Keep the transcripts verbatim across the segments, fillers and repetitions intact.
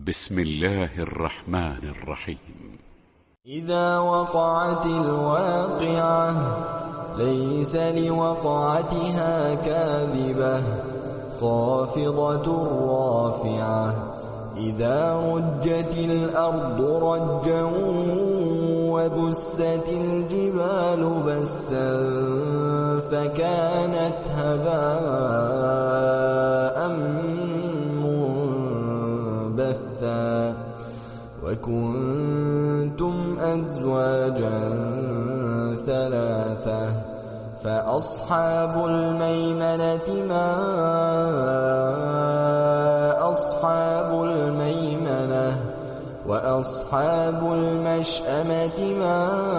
بسم الله الرحمن الرحيم. إذا وقعت الواقعة ليس لوقعتها كاذبة خافضة رافعة إذا رجت الأرض رجا وبست الجبال بسا فكانت هباء منبثا وكنتم أزواجا ثلاثة فأصحاب الميمنة ما أصحاب الميمنة وأصحاب المشأمة ما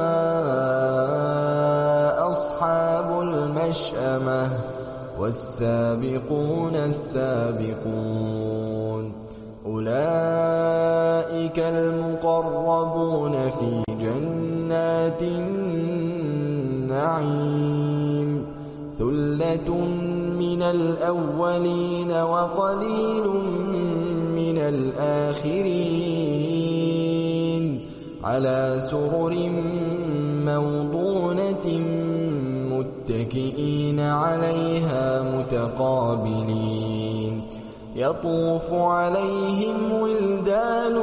أصحاب المشأمة والسابقون السابقون أولئك المقربون في جنات النعيم ثلة من الأولين وقليل من الآخرين على سرر موضونة متكئين عليها متقابلين يطوف عليهم ولدان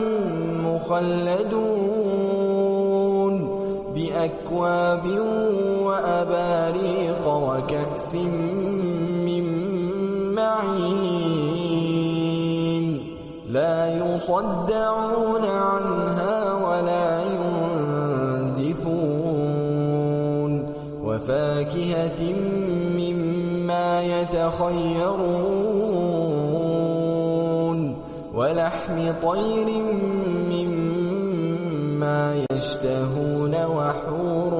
مخلدون بأكواب وأباريق وكأس من معين لا يصدعون عنها ولا ينزفون وفاكهة مما يتخيرون ولحم طير مما يشتهون وحور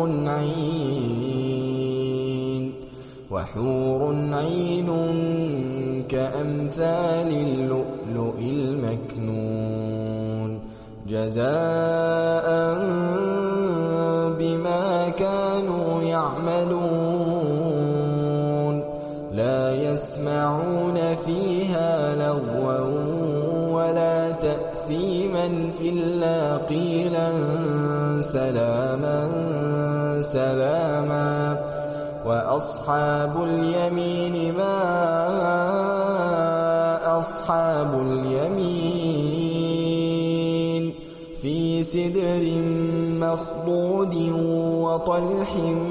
عين وحور عين كأمثال اللؤلؤ المكنون جزاء بما كانوا يعملون لا يسمعون فيها لغوا ولا تأثيما إلا قيلا سلاما سلاما وأصحاب اليمين ما أصحاب اليمين في سدر مخضود وطلح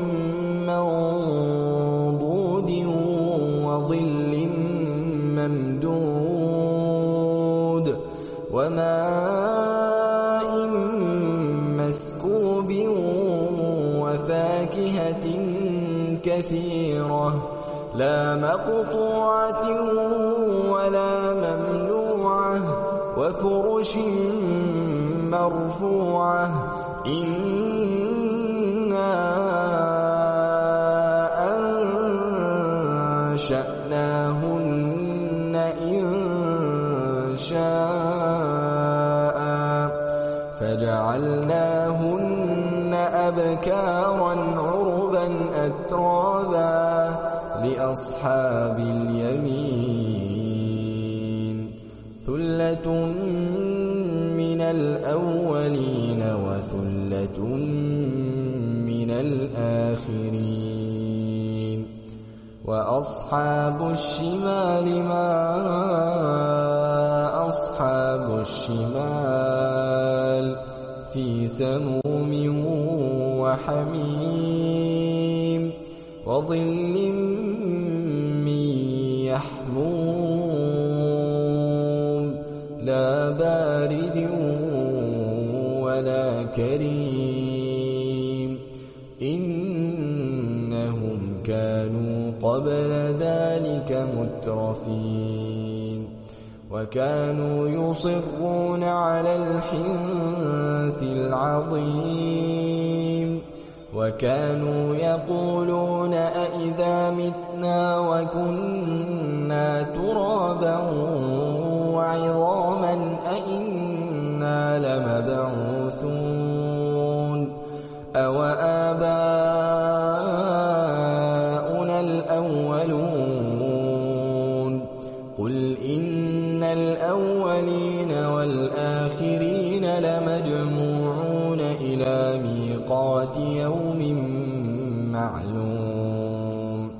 منضود وظل ممدود وماء مسكوب وفاكهة كثيرة لا مقطوعة ولا ممنوعة وفرش مرفوعة إنا أنشأناهن إن شاء فجعلناهن أبكارا عربا أترابا لأصحاب اليمين ثلة من الأولين وثلة من الآخرين وأصحاب الشمال ما أصحاب الشمال في سموم وحميم وظل من يحموم لا بارد ولا كريم إنهم كانوا قبل ذلك مترفين وكانوا يصرون على الحنث العظيم وكانوا يقولون أئذا متنا وكنا ترابا وعظاما أئنا لمبعوثون أو آباؤنا الأولون قل إن الأولين الأولين والآخرين لمجموعون إلى ميقات يوم معلوم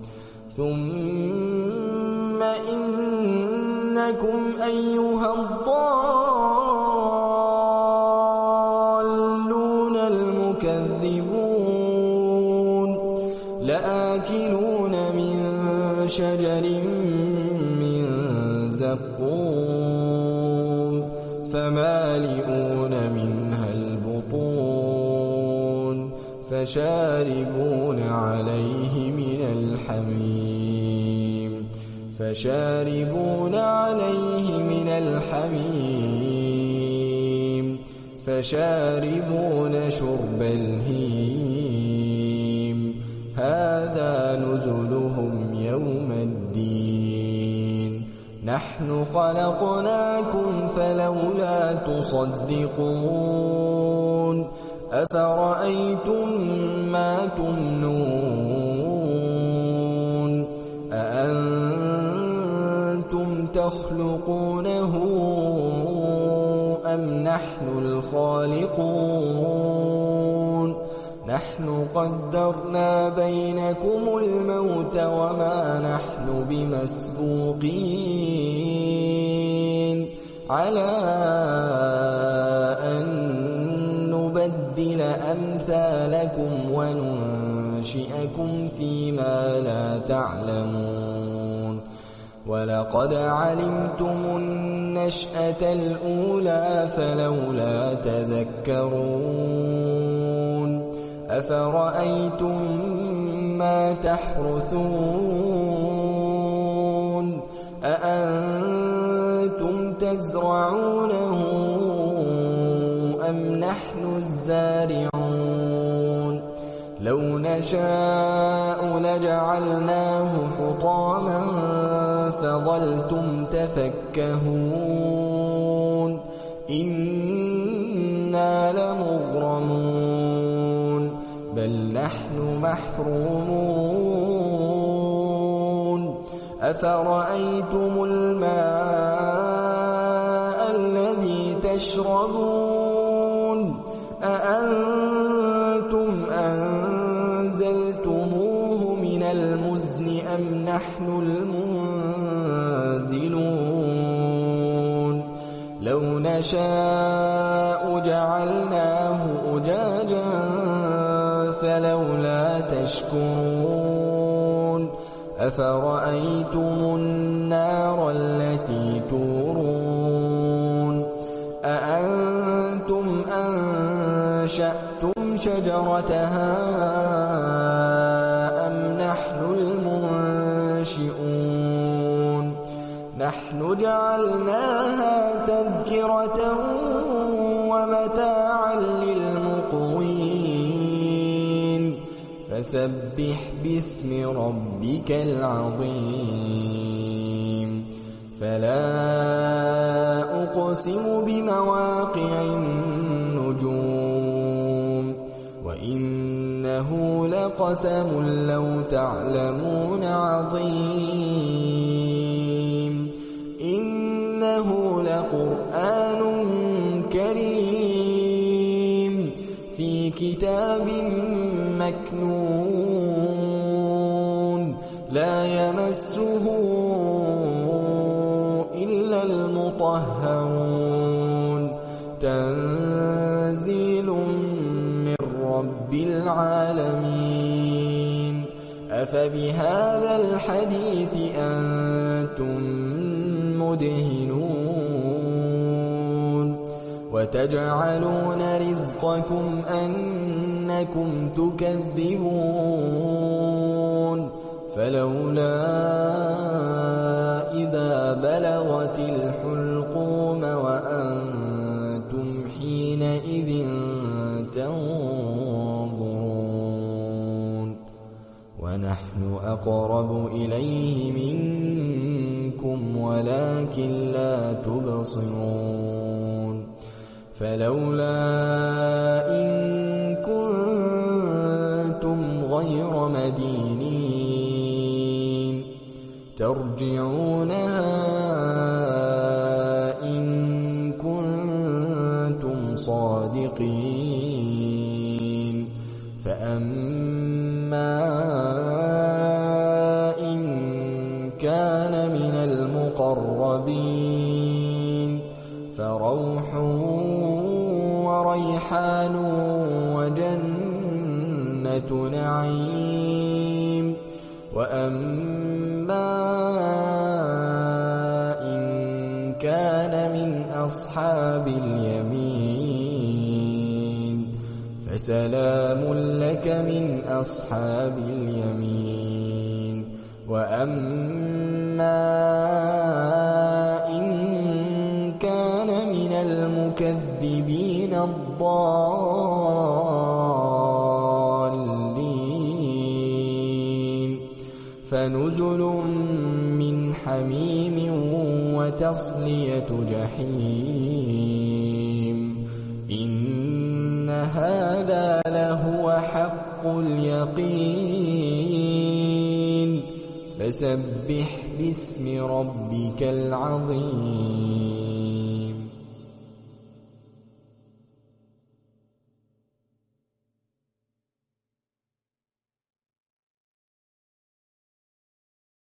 ثم إنكم أيها الضالون المكذبون لآكلون من شجر من زقوم فمالئون منها البطون فشاربون عليه من الحميم فشاربون عليه من الحميم فشاربون شرب الهيم هذا نزلهم يوم الدين نحن خلقناكم فلولا تصدقون أفرأيتم ما تمنون أأنتم تخلقونه أم نحن الخالقون نحن قدرنا بينكم الموت وما نحن بمسبوقين على أن نبدل أمثالكم وننشئكم فيما لا تعلمون ولقد علمتم النشأة الأولى فلولا تذكرون أفرأيتم ما تحرثون أأنتم تزرعونه أم نحن الزارعون لو نشاء لجعلناه حطاما فظلتم تفكهون إنا لمغرمون بل نحن محرومون أفرأيتم الماء الذي تشربون أأنتم أنزلتموه من المزن أم نحن المنزلون لو نشاء جعلناه أجاجا فلولا تشكرون أفرأيتم النار التي تورون أأنتم أنشأتم شجرتها أم نحن المنشئون نحن جعلناها تذكرة ومتاعا للمقوين فسبح باسم ربك العظيم فلا أقسم بمواقع النجوم وإنه لقسم لو تعلمون عظيم إنه لقرآن كريم في كتاب مكنون لا يمسه إلا المطهرون تنزيل من رب العالمين أفبهذا الحديث أنتم مدهنون وتجعلون رزقكم أنكم تكذبون فلولا إذا بلغت الحلقوم وأنتم حينئذ تنظرون ونحن أقرب إليه منكم ولكن لا تبصرون فلولا إن كنتم غير مدينين ترجعونها إن كنتم صادقين فأما إن كان من المقربين فروح وريحان وجنة نعيم وأما إن كان من أصحاب اليمين فسلام لك من أصحاب اليمين وأما إن كان من المكذبين الضالين فنزل من حميم وتصلية جحيم إن هذا لهو حق اليقين فسبح باسم ربك العظيم